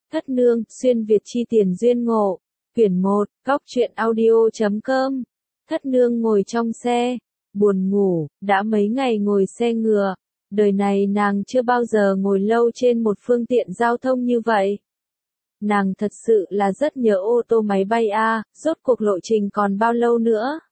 Thất nương, xuyên Việt chi tiền duyên ngộ. Quyển 1, Góc truyện audio.com. Thất nương ngồi trong xe, buồn ngủ, đã mấy ngày ngồi xe ngựa. Đời này nàng chưa bao giờ ngồi lâu trên một phương tiện giao thông như vậy. Nàng thật sự là rất nhớ ô tô máy bay a, rốt cuộc lộ trình còn bao lâu nữa.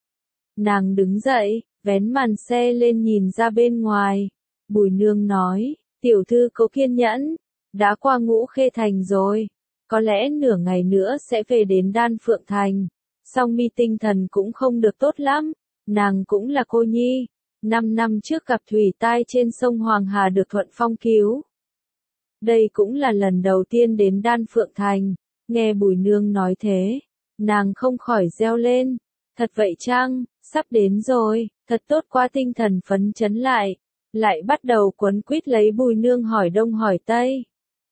Nàng đứng dậy, vén màn xe lên nhìn ra bên ngoài. Bùi nương nói, tiểu thư có kiên nhẫn, đã qua Ngũ Khê Thành rồi, có lẽ nửa ngày nữa sẽ về đến Đan Phượng Thành. Song mi tinh thần cũng không được tốt lắm, nàng cũng là cô nhi, 5 năm trước gặp thủy tai trên sông Hoàng Hà được Thuận Phong cứu. Đây cũng là lần đầu tiên đến Đan Phượng Thành, nghe Bùi nương nói thế, nàng không khỏi reo lên, thật vậy chăng, sắp đến rồi, thật tốt quá, tinh thần phấn chấn lại bắt đầu quấn quýt lấy Bùi nương hỏi đông hỏi tây.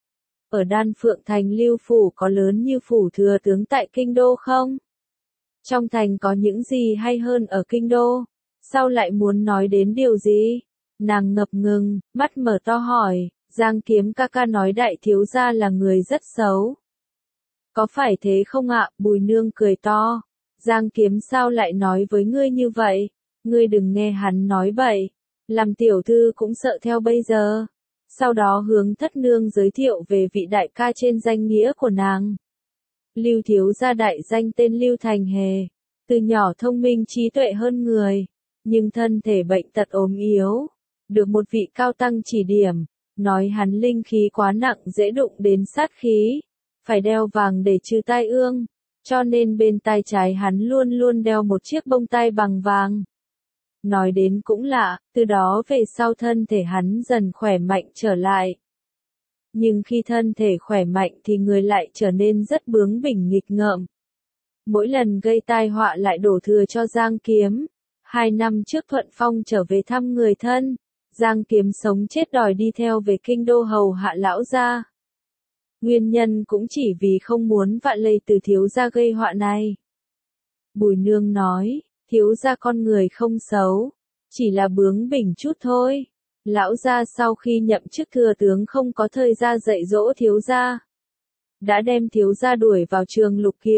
Ở Đan Phượng Thành Lưu phủ có lớn như phủ thừa tướng tại kinh đô không? Trong thành có những gì hay hơn ở kinh đô? Sao lại muốn nói đến điều gì? Nàng ngập ngừng, mắt mở to hỏi, Giang Kiếm ca ca nói đại thiếu gia là người rất xấu. Có phải thế không ạ? Bùi nương cười to. Giang Kiếm sao lại nói với ngươi như vậy? Ngươi đừng nghe hắn nói bậy. Làm tiểu thư cũng sợ theo bây giờ. Sau đó hướng thất nương giới thiệu về vị đại ca trên danh nghĩa của nàng. Lưu thiếu gia đại danh tên Lưu Thành Hề, từ nhỏ thông minh trí tuệ hơn người, nhưng thân thể bệnh tật ốm yếu, được một vị cao tăng chỉ điểm, nói hắn linh khí quá nặng dễ đụng đến sát khí, phải đeo vàng để trừ tai ương, cho nên bên tai trái hắn luôn luôn đeo một chiếc bông tai bằng vàng. Nói đến cũng lạ, từ đó về sau thân thể hắn dần khỏe mạnh trở lại. Nhưng khi thân thể khỏe mạnh thì người lại trở nên rất bướng bỉnh nghịch ngợm. Mỗi lần gây tai họa lại đổ thừa cho Giang Kiếm. 2 năm trước Thuận Phong trở về thăm người thân, Giang Kiếm sống chết đòi đi theo về kinh đô hầu hạ lão gia. Nguyên nhân cũng chỉ vì không muốn vạ lây từ thiếu gia gây họa này. Bùi nương nói, thiếu gia con người không xấu, chỉ là bướng bỉnh chút thôi. Lão gia sau khi nhậm chức thừa tướng không có thời gian dạy dỗ thiếu gia, đã đem thiếu gia đuổi vào trường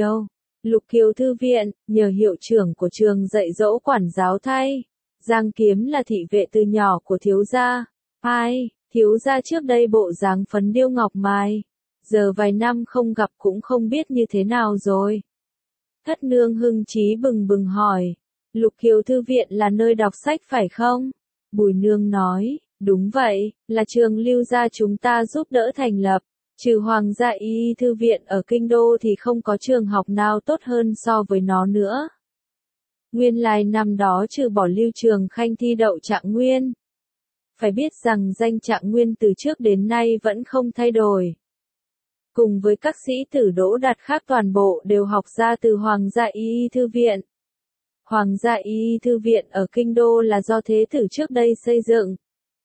Lục Kiều thư viện, nhờ hiệu trưởng của trường dạy dỗ quản giáo thay. Giang Kiếm là thị vệ từ nhỏ của thiếu gia. Thiếu gia trước đây bộ dáng phấn điêu ngọc mai, giờ vài năm không gặp cũng không biết như thế nào rồi. Thất nương hưng trí bừng bừng hỏi, Lục Kiều thư viện là nơi đọc sách phải không? Bùi nương nói, đúng vậy, là trường Lưu gia chúng ta giúp đỡ thành lập. Trừ Hoàng gia y thư viện ở kinh đô thì không có trường học nào tốt hơn so với nó nữa. Nguyên lai năm đó trừ bỏ Lưu Trường Khanh thi đậu Trạng Nguyên. Phải biết rằng danh Trạng Nguyên từ trước đến nay vẫn không thay đổi. Cùng với các sĩ tử đỗ đạt khác toàn bộ đều học ra từ Hoàng gia y thư viện. Hoàng gia y thư viện ở kinh đô là do thế tử trước đây xây dựng.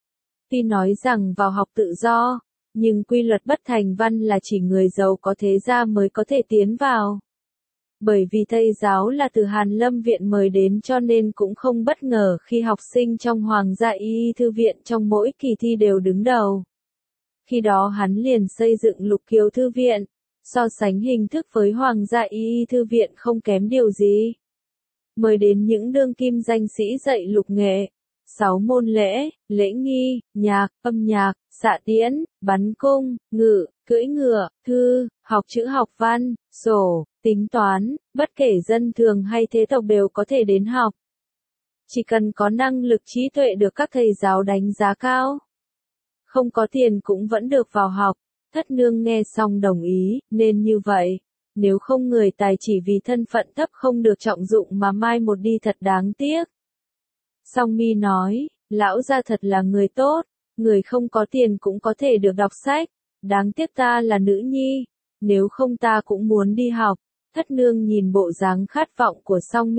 Tuy nói rằng vào học tự do, nhưng quy luật bất thành văn là chỉ người giàu có thế gia mới có thể tiến vào. Bởi vì Tây giáo là từ Hàn Lâm viện mời đến cho nên cũng không bất ngờ khi học sinh trong Hoàng gia y thư viện trong mỗi kỳ thi đều đứng đầu. Khi đó hắn liền xây dựng Lục Kiều thư viện, so sánh hình thức với Hoàng gia y thư viện không kém điều gì. Mời đến những đương kim danh sĩ dạy lục nghệ, 6 môn lễ, lễ nghi, nhạc, âm nhạc, xạ tiễn, bắn cung, ngự, cưỡi ngựa, thư, học chữ học văn, sổ, tính toán, bất kể dân thường hay thế tộc đều có thể đến học. Chỉ cần có năng lực trí tuệ được các thầy giáo đánh giá cao. Không có tiền cũng vẫn được vào học. Thất nương nghe xong đồng ý, nên như vậy. Nếu không người tài chỉ vì thân phận thấp không được trọng dụng mà mai một đi thật đáng tiếc. Song mi nói, lão gia thật là người tốt, người không có tiền cũng có thể được đọc sách, đáng tiếc ta là nữ nhi, nếu không ta cũng muốn đi học. Thất nương nhìn bộ dáng khát vọng của Song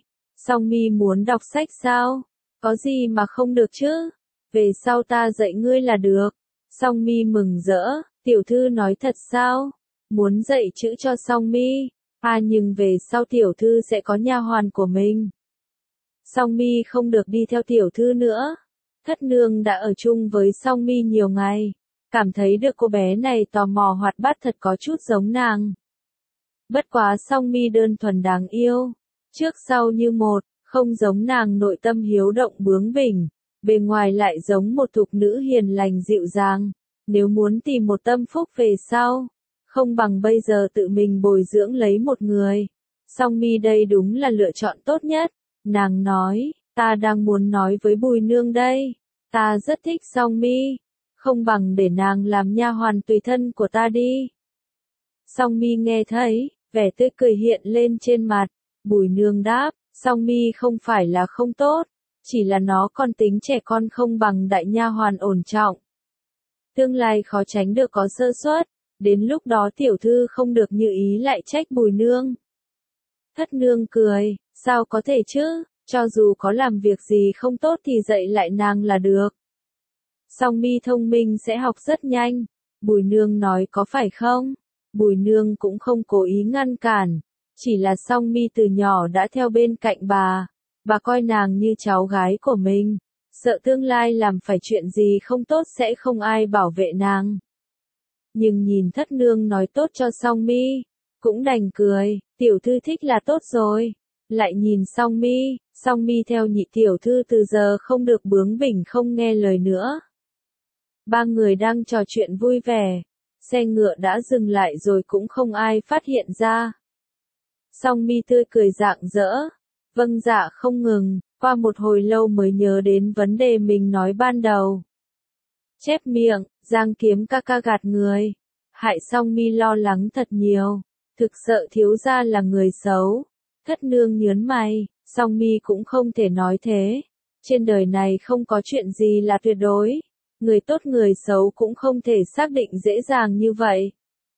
mi muốn đọc sách sao? Có gì mà không được chứ? Về sau ta dạy ngươi là được. Song mi mừng rỡ, tiểu thư nói thật sao? Muốn dạy chữ cho Song mi, nhưng về sau tiểu thư sẽ có nha hoàn của mình. Song mi không được đi theo tiểu thư nữa. Thất nương đã ở chung với Song mi nhiều ngày, cảm thấy được cô bé này tò mò hoạt bát thật có chút giống nàng. Bất quá Song Mi đơn thuần đáng yêu, trước sau như một, không giống nàng nội tâm hiếu động bướng bỉnh, bề ngoài lại giống một thục nữ hiền lành dịu dàng. Nếu muốn tìm một tâm phúc về sau, không bằng bây giờ tự mình bồi dưỡng lấy một người. Song Mi đây đúng là lựa chọn tốt nhất. Nàng nói, ta đang muốn nói với Bùi Nương đây, ta rất thích Song Mi, không bằng để nàng làm nha hoàn tùy thân của ta đi. Song Mi nghe thấy, vẻ tươi cười hiện lên trên mặt. Bùi Nương đáp, Song Mi không phải là không tốt, chỉ là nó còn tính trẻ con không bằng đại nha hoàn ổn trọng. Tương lai khó tránh được có sơ suất, đến lúc đó tiểu thư không được như ý lại trách Bùi Nương. Thất nương cười, sao có thể chứ, cho dù có làm việc gì không tốt thì dạy lại nàng là được. Song Mi thông minh sẽ học rất nhanh, Bùi Nương nói có phải không? Bùi Nương cũng không cố ý ngăn cản, chỉ là Song Mi từ nhỏ đã theo bên cạnh bà coi nàng như cháu gái của mình, sợ tương lai làm phải chuyện gì không tốt sẽ không ai bảo vệ nàng. Nhưng nhìn thất nương nói tốt cho Song Mi, cũng đành cười, tiểu thư thích là tốt rồi. Lại nhìn Song Mi theo nhị tiểu thư từ giờ không được bướng bỉnh không nghe lời nữa. Ba người đang trò chuyện vui vẻ, xe ngựa đã dừng lại rồi cũng không ai phát hiện ra. Song Mi tươi cười rạng rỡ, vâng dạ không ngừng, qua một hồi lâu mới nhớ đến vấn đề mình nói ban đầu. Chép miệng, Giang Kiếm ca ca gạt người, hại Song Mi lo lắng thật nhiều, thực sợ thiếu gia là người xấu. Thất nương nhớn mày, Song Mi cũng không thể nói thế. Trên đời này không có chuyện gì là tuyệt đối, người tốt người xấu cũng không thể xác định dễ dàng như vậy.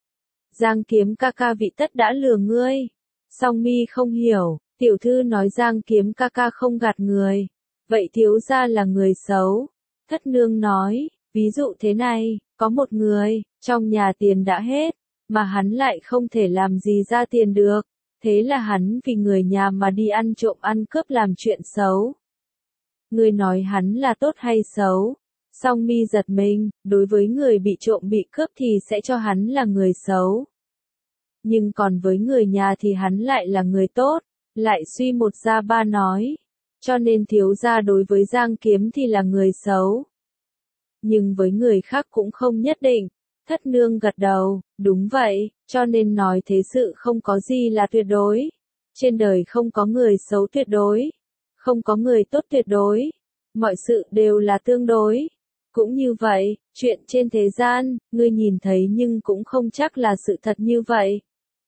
Giang Kiếm ca ca vị tất đã lừa ngươi. Song Mi không hiểu, tiểu thư nói Giang Kiếm ca ca không gạt người, vậy thiếu gia là người xấu. Thất nương nói, ví dụ thế này, có một người, trong nhà tiền đã hết, mà hắn lại không thể làm gì ra tiền được, thế là hắn vì người nhà mà đi ăn trộm ăn cướp làm chuyện xấu. Ngươi nói hắn là tốt hay xấu? Song Mi giật mình, đối với người bị trộm bị cướp thì sẽ cho hắn là người xấu. Nhưng còn với người nhà thì hắn lại là người tốt, lại suy một ra ba nói. Cho nên thiếu gia đối với Giang Kiếm thì là người xấu. Nhưng với người khác cũng không nhất định. Thất nương gật đầu, đúng vậy, cho nên nói thế sự không có gì là tuyệt đối. Trên đời không có người xấu tuyệt đối, không có người tốt tuyệt đối, mọi sự đều là tương đối. Cũng như vậy, chuyện trên thế gian, ngươi nhìn thấy nhưng cũng không chắc là sự thật như vậy.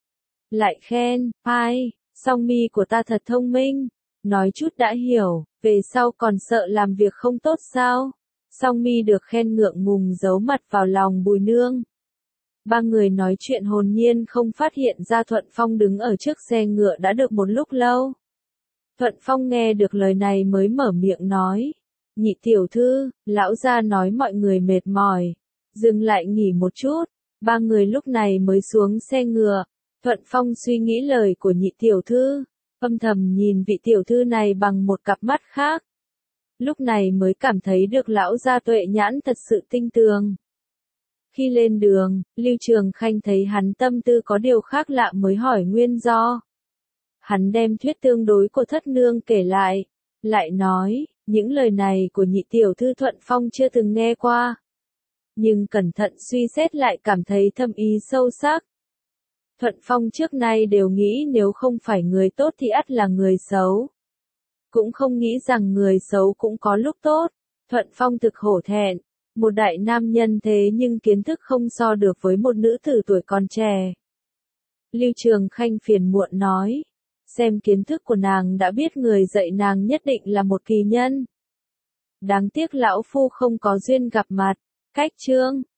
Lại khen, ai, Song Mi của ta thật thông minh, nói chút đã hiểu, về sau còn sợ làm việc không tốt sao? Song Mi được khen ngượng ngùng giấu mặt vào lòng Bùi Nương. Ba người nói chuyện hồn nhiên không phát hiện ra Thuận Phong đứng ở trước xe ngựa đã được một lúc lâu. Thuận Phong nghe được lời này mới mở miệng nói. Nhị tiểu thư, lão gia nói mọi người mệt mỏi, dừng lại nghỉ một chút. Ba người lúc này mới xuống xe ngựa. Thuận Phong suy nghĩ lời của nhị tiểu thư, âm thầm nhìn vị tiểu thư này bằng một cặp mắt khác. Lúc này mới cảm thấy được lão gia tuệ nhãn thật sự tinh tường. Khi lên đường, Lưu Trường Khanh thấy hắn tâm tư có điều khác lạ mới hỏi nguyên do. Hắn đem thuyết tương đối của thất nương kể lại nói, những lời này của nhị tiểu thư Thuận Phong chưa từng nghe qua. Nhưng cẩn thận suy xét lại cảm thấy thâm ý sâu sắc. Thuận Phong trước nay đều nghĩ nếu không phải người tốt thì ắt là người xấu. Cũng không nghĩ rằng người xấu cũng có lúc tốt. Thuận Phong thực hổ thẹn. Một đại nam nhân thế nhưng kiến thức không so được với một nữ tử tuổi còn trẻ. Lưu Trường Khanh phiền muộn nói. Xem kiến thức của nàng đã biết người dạy nàng nhất định là một kỳ nhân. Đáng tiếc lão phu không có duyên gặp mặt. Cách chương